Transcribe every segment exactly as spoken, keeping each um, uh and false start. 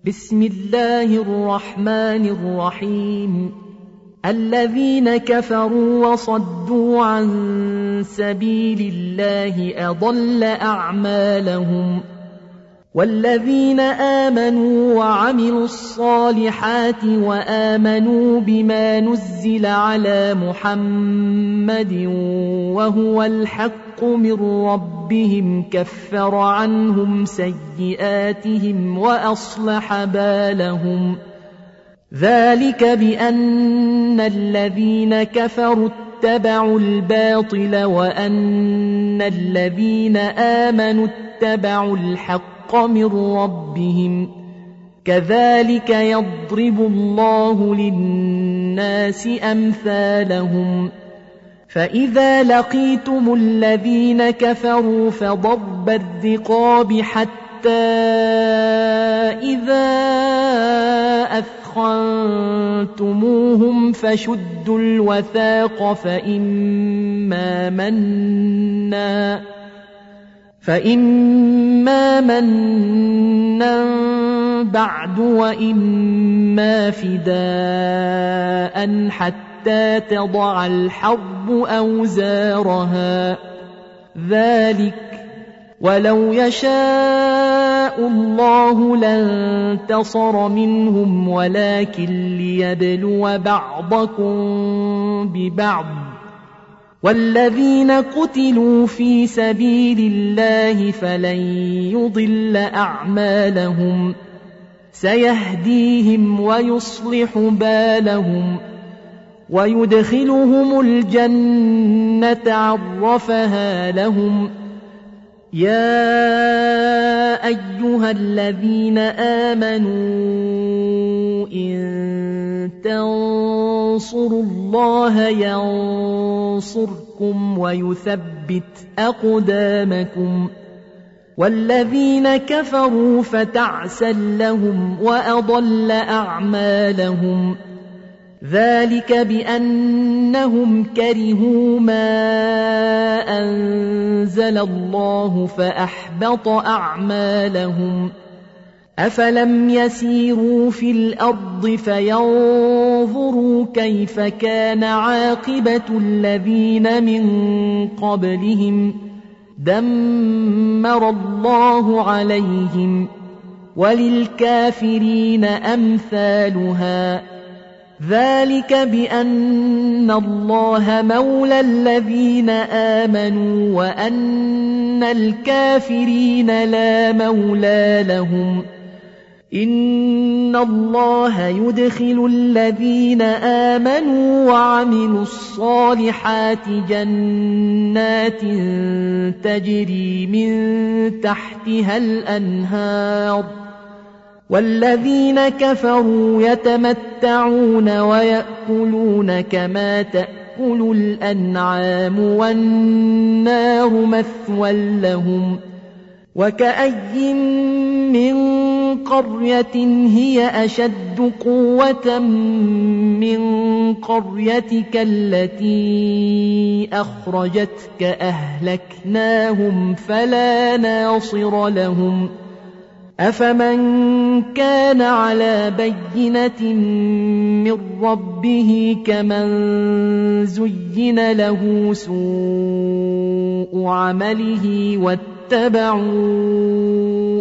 بسم الله الرحمن الرحيم. الذين كفروا وصدوا عن سبيل الله أضل أعمالهم، والذين آمنوا وعملوا الصالحات وآمنوا بما نزل على محمد وهو الحق من ربهم كفر عنهم سيئاتهم وأصلح بالهم. ذلك بأن الذين كفروا اتبعوا الباطل وأن الذين آمنوا اتبعوا الحق من ربهم، كذلك يضرب الله للناس أمثالهم. فإذا لقيتم الذين كفروا فضرب الرقاب حتى إذا أثخنتموهم فشدوا الوثاق فإما منا فإما منا بعد وإما فداء حتى تضع الحرب أوزارها. ذلك ولو يشاء الله لانتصر منهم ولكن ليبلو بعضكم ببعض، والذين قتلوا في سبيل الله فلن يضل أعمالهم، سيهديهم ويصلح بالهم ويدخلهم الجنة عرفها لهم. يا أيها الذين آمنوا إن تنصروا الله ينصركم ويثبت أقدامكم، والذين كفروا فتعسا لهم وأضل أعمالهم. ذلك بأنهم كرهوا ما أنزل الله فأحبط أعمالهم. أفلم يسيروا في الأرض فينظروا كيف كان عاقبة الذين من قبلهم، دمر الله عليهم، وللكافرين أمثالها. ذلك بأن الله مولى الذين آمنوا وأن الكافرين لا مولى لهم. إن الله يدخل الذين آمنوا وعملوا الصالحات جنات تجري من تحتها الأنهار، والذين كفروا يتمتعون ويأكلون كما تأكل الأنعام والنار مثوى لهم. وكأي من قرية هي أشد قوة من قريتك التي أخرجتك أهلكناهم فلا ناصر لهم. أفمن كان على بينة من ربه كمن زين له سوء عمله واتبعوا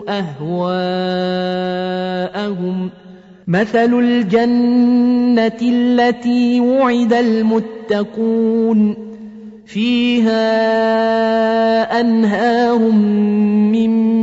أهواءهم. مثل الجنة التي وعد المتقون فيها أنهار من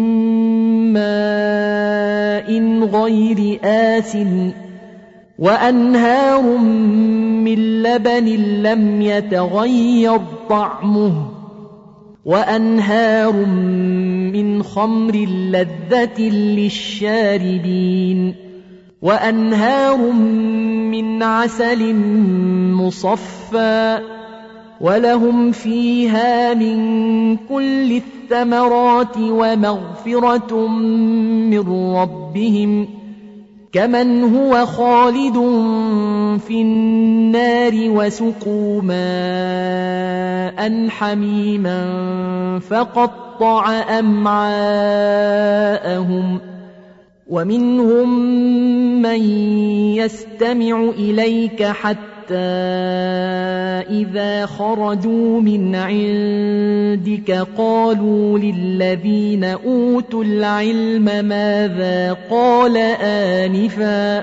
ماء غير آسن وأنهار من لبن لم يتغير طعمه وأنهار من خمر لذة للشاربين وأنهار من عسل مصفى ولهم فيها من كل الثمرات ومغفرة من ربهم كمن هو خالد في النار وسقوا ماء حميما فقطع أمعاءهم ومنهم من يستمع إليك حتى إذا خرجوا من عندك قالوا للذين أوتوا العلم ماذا قال آنفا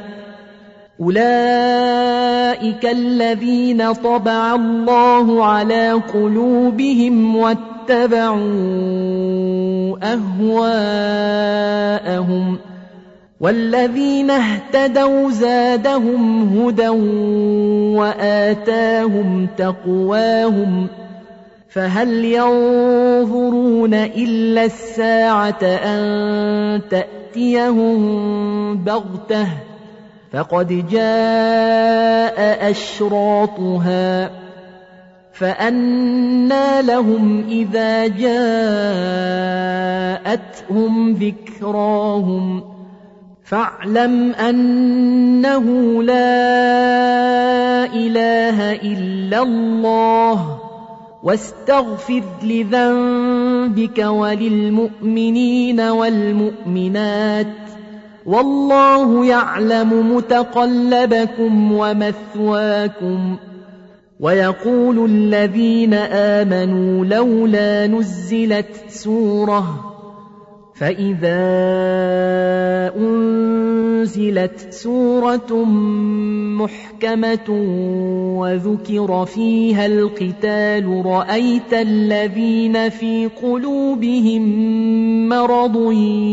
أولئك الذين طبع الله على قلوبهم واتبعوا أهواءهم والذين اهتدوا زادهم هدى وآتاهم تقواهم فهل ينظرون إلا الساعة أن تأتيهم بغتة فقد جاء أشراطها فأنى لهم إذا جاءتهم ذكراهم فاعلم أنه لا إله إلا الله واستغفر لذنبك وللمؤمنين والمؤمنات والله يعلم متقلبكم ومثواكم ويقول الذين آمنوا لولا نزلت سورة فإذا أنزلت سورة محكمة وذكر فيها القتال رأيت الذين في قلوبهم مرض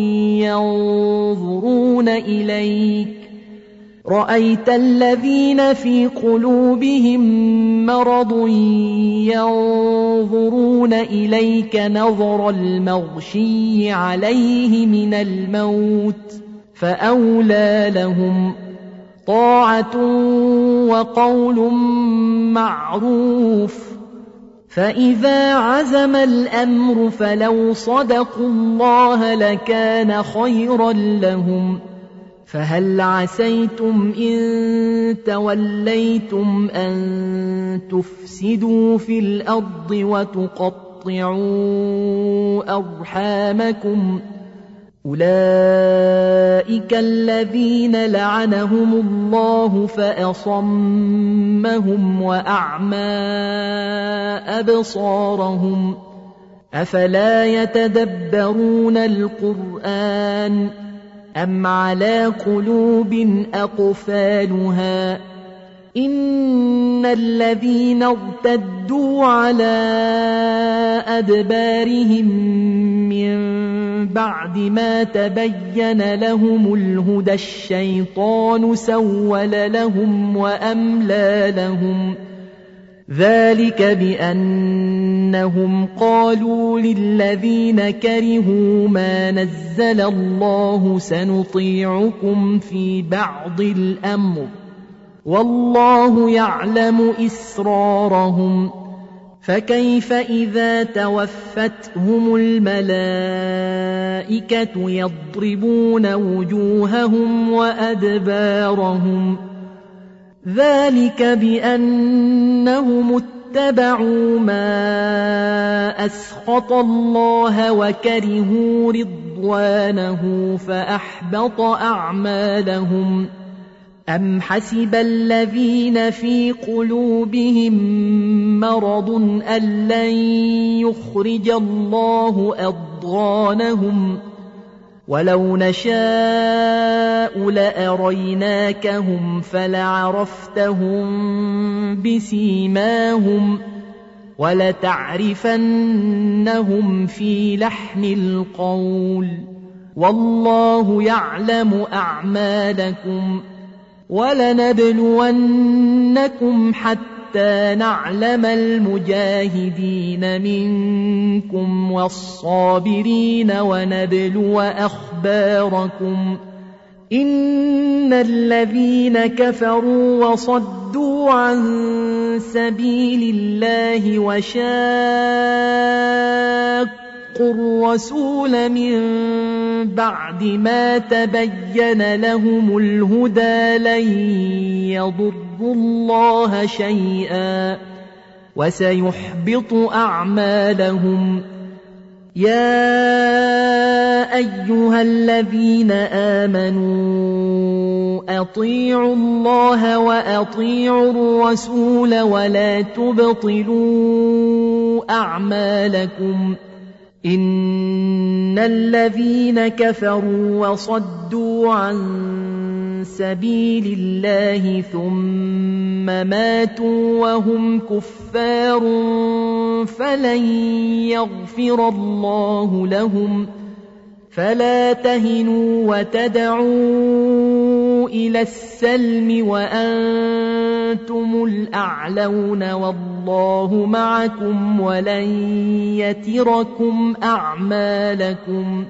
ينظرون إليك رأيت الذين في قلوبهم مرض ينظرون إليك نظر المغشي عليه من الموت فأولى لهم طاعة وقول معروف فإذا عزم الأمر فلو صدقوا الله لكان خيرا لهم فهل عسيتم إن توليتم أن تفسدوا في الأرض وتقطعوا أرحامكم أولئك الذين لعنهم الله فأصمهم وأعمى أبصارهم أفلا يتدبرون القرآن أم على قلوب أقفالها إن الذين ارتدوا على أدبارهم من بعد ما تبين لهم الهدى الشيطان سول لهم وأملى لهم ذلك بأنهم قالوا للذين كرهوا ما نزل الله سنطيعكم في بعض الأمر والله يعلم إسرارهم فكيف إذا توفتهم الملائكة يضربون وجوههم وأدبارهم ذلك بأنهم اتبعوا ما أسخط الله وكرهوا رضوانه فأحبط أعمالهم أم حسب الذين في قلوبهم مرض أن لن يخرج الله أضغانهم ولو نشاء لأريناكهم فلعرفتهم بسيماهم ولتعرفنهم في لحن القول والله يعلم أعمالكم ولنبلونكم حتى نعلم المجاهدين منكم والصابرين ونبلو أخباركم إن الذين كفروا وصدوا عن سبيل الله وشاقوا الرسول من بعد ما تبين لهم الهدى لن يضروا الله شيئا وسيحبط أعمالهم يا أيها الذين آمنوا أطيعوا الله وأطيعوا الرسول ولا تبطلوا أعمالكم إن الذين كفروا وصدوا عن سبيل الله ثم ماتوا وهم كفار فلن يغفر الله لهم فلا تهنوا وتدعوا إلى السلم وأنتم الأعلون والله معكم ولن يتركم أعمالكم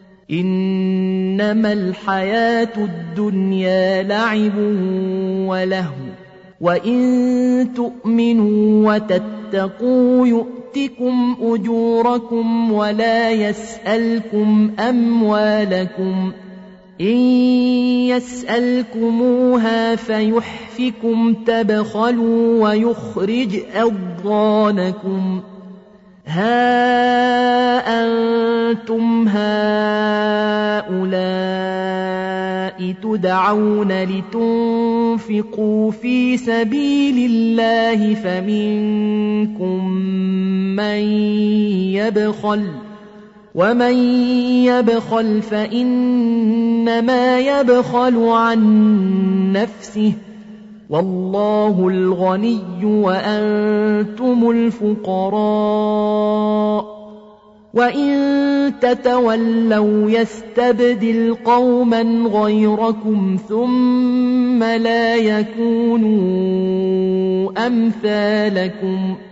إنما الحياة الدنيا لعب ولهو وإن تؤمنوا وتتقوا يؤتكم أجوركم ولا يسألكم أموالكم إن يسألكموها فيحفكم تبخلوا ويخرج أضغانكم ها أنتم هؤلاء تدعون لتنفقوا في سبيل الله فمنكم من يبخل ومن يبخل فإنما يبخل عن نفسه والله الغني وأنتم الفقراء وإن تتولوا يستبدل قوما غيركم ثم لا يكونوا أمثالكم